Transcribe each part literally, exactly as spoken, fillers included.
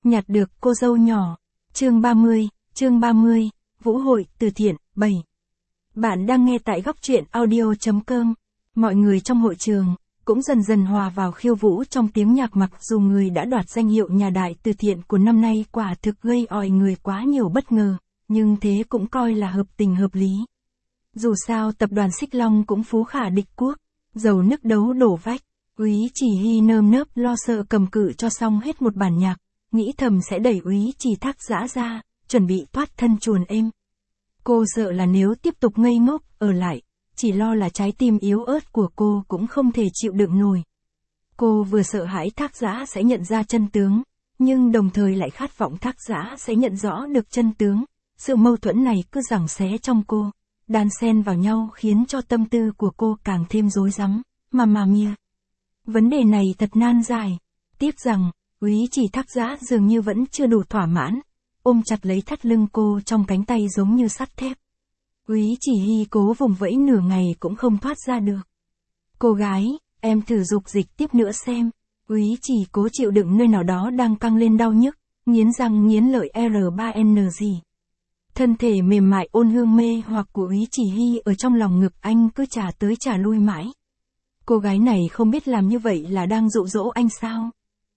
nhặt được cô dâu nhỏ. Chương ba mươi, chương ba mươi, Vũ hội từ thiện, bảy. Bạn đang nghe tại góc truyện audio chấm com. Mọi người trong hội trường cũng dần dần hòa vào khiêu vũ trong tiếng nhạc, mặc dù người đã đoạt danh hiệu nhà đại từ thiện của năm nay quả thực gây ỏi người quá nhiều bất ngờ, nhưng thế cũng coi là hợp tình hợp lý. Dù sao tập đoàn Xích Long cũng phú khả địch quốc, dầu nước đấu đổ vách. Úy Chỉ Hy nơm nớp lo sợ cầm cự cho xong hết một bản nhạc, nghĩ thầm sẽ đẩy Úy Chỉ Thác Dã ra, chuẩn bị thoát thân chuồn êm. Cô sợ là nếu tiếp tục ngây ngốc ở lại, chỉ lo là trái tim yếu ớt của cô cũng không thể chịu đựng nổi. Cô vừa sợ hãi Thác Dã sẽ nhận ra chân tướng, nhưng đồng thời lại khát vọng Thác Dã sẽ nhận rõ được chân tướng. Sự mâu thuẫn này cứ giằng xé trong cô, đan xen vào nhau khiến cho tâm tư của cô càng thêm rối rắm. Mà mà mia. Vấn đề này thật nan giải. Tiếc rằng, Úy Chỉ Thác Dã dường như vẫn chưa đủ thỏa mãn, ôm chặt lấy thắt lưng cô trong cánh tay giống như sắt thép. Úy Chỉ Hy cố vùng vẫy nửa ngày cũng không thoát ra được. Cô gái, em thử dục dịch tiếp nữa xem. Úy Chỉ cố chịu đựng nơi nào đó đang căng lên đau nhức, nghiến răng nghiến lợi R ba N G. Thân thể mềm mại ôn hương mê hoặc của Úy Chỉ Hy ở trong lòng ngực anh cứ trả tới trả lui mãi. Cô gái này không biết làm như vậy là đang dụ dỗ anh sao?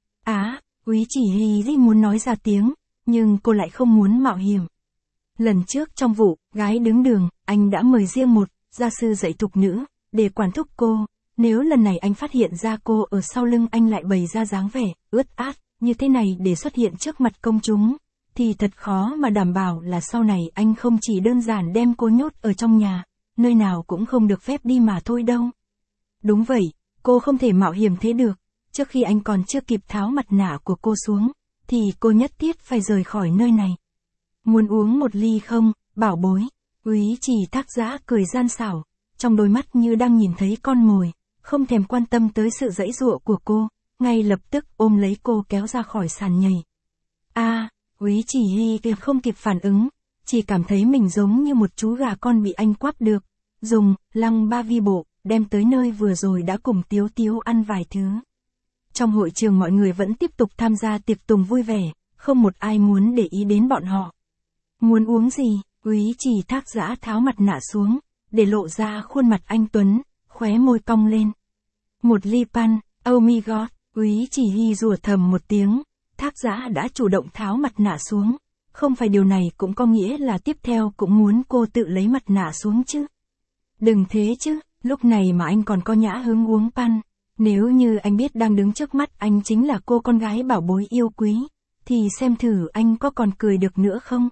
Á, Úy Chỉ Hy rất muốn nói ra tiếng, nhưng cô lại không muốn mạo hiểm. Lần trước trong vụ gái đứng đường, anh đã mời riêng một gia sư dạy thục nữ để quản thúc cô. Nếu lần này anh phát hiện ra cô ở sau lưng anh lại bày ra dáng vẻ ướt át như thế này để xuất hiện trước mặt công chúng, thì thật khó mà đảm bảo là sau này anh không chỉ đơn giản đem cô nhốt ở trong nhà, nơi nào cũng không được phép đi mà thôi đâu. Đúng vậy, cô không thể mạo hiểm thế được. Trước khi anh còn chưa kịp tháo mặt nạ của cô xuống, thì cô nhất thiết phải rời khỏi nơi này. Muốn uống một ly không, bảo bối? Úy Chỉ Thác Dã cười gian xảo, trong đôi mắt như đang nhìn thấy con mồi, không thèm quan tâm tới sự giãy giụa của cô, ngay lập tức ôm lấy cô kéo ra khỏi sàn nhảy. A, à, Úy Chỉ Hy kịp không kịp phản ứng, chỉ cảm thấy mình giống như một chú gà con bị anh quắp được, dùng lăng ba vi bộ đem tới nơi vừa rồi đã cùng Tiếu Tiếu ăn vài thứ. Trong hội trường mọi người vẫn tiếp tục tham gia tiệc tùng vui vẻ, không một ai muốn để ý đến bọn họ. Muốn uống gì? Úy Chỉ Thác Dã tháo mặt nạ xuống, để lộ ra khuôn mặt anh tuấn, khóe môi cong lên. Một ly pan, oh my god, Úy Chỉ Hy rủa thầm một tiếng, Thác Dã đã chủ động tháo mặt nạ xuống, không phải điều này cũng có nghĩa là tiếp theo cũng muốn cô tự lấy mặt nạ xuống chứ. Đừng thế chứ, lúc này mà anh còn có nhã hứng uống pan. Nếu như anh biết đang đứng trước mắt anh chính là cô con gái bảo bối yêu quý, thì xem thử anh có còn cười được nữa không?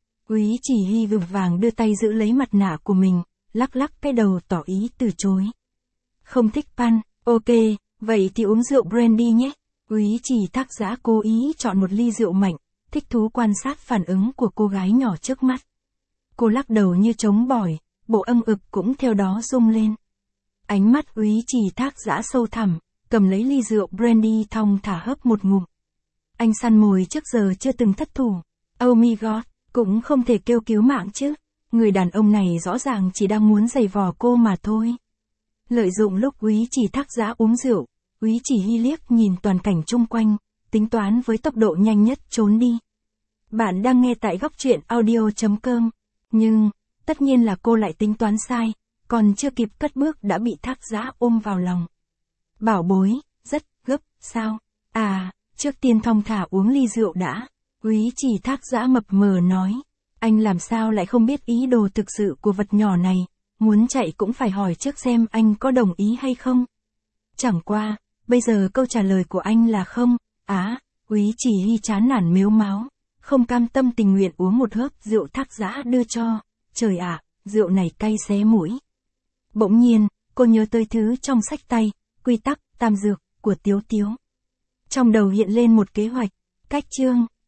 Úy Chỉ Hy vội vàng đưa tay giữ lấy mặt nạ của mình, lắc lắc cái đầu tỏ ý từ chối. Không thích pan, ok, vậy thì uống rượu brandy nhé. Úy Chỉ Thác Dã cố ý chọn một ly rượu mạnh, thích thú quan sát phản ứng của cô gái nhỏ trước mắt. Cô lắc đầu như trống bỏi, bộ âm ực cũng theo đó rung lên. Ánh mắt Úy Chỉ Thác Dã sâu thẳm, cầm lấy ly rượu brandy thong thả hớp một ngụm. Anh săn mồi trước giờ chưa từng thất thủ. Oh my god, cũng không thể kêu cứu mạng chứ. Người đàn ông này rõ ràng chỉ đang muốn giày vò cô mà thôi. Lợi dụng lúc Úy Chỉ Thác Dã uống rượu, Úy Chỉ Hy liếc nhìn toàn cảnh chung quanh, tính toán với tốc độ nhanh nhất trốn đi. Bạn đang nghe tại góc truyện audio chấm com. Nhưng, tất nhiên là cô lại tính toán sai. Còn chưa kịp cất bước đã bị Thác Dã ôm vào lòng. Bảo bối, rất gấp, sao? À, trước tiên thong thả uống ly rượu đã. Úy Chỉ Thác Dã mập mờ nói. Anh làm sao lại không biết ý đồ thực sự của vật nhỏ này, muốn chạy cũng phải hỏi trước xem anh có đồng ý hay không. Chẳng qua, bây giờ câu trả lời của anh là không. Á, Úy Chỉ Hy chán nản mếu máo, không cam tâm tình nguyện uống một hớp rượu Thác Dã đưa cho. Trời ạ, rượu này cay xé mũi. Bỗng nhiên, cô nhớ tới thứ trong sách tay, quy tắc, tam dược, của Tiếu Tiếu. Trong đầu hiện lên một kế hoạch, cách chương,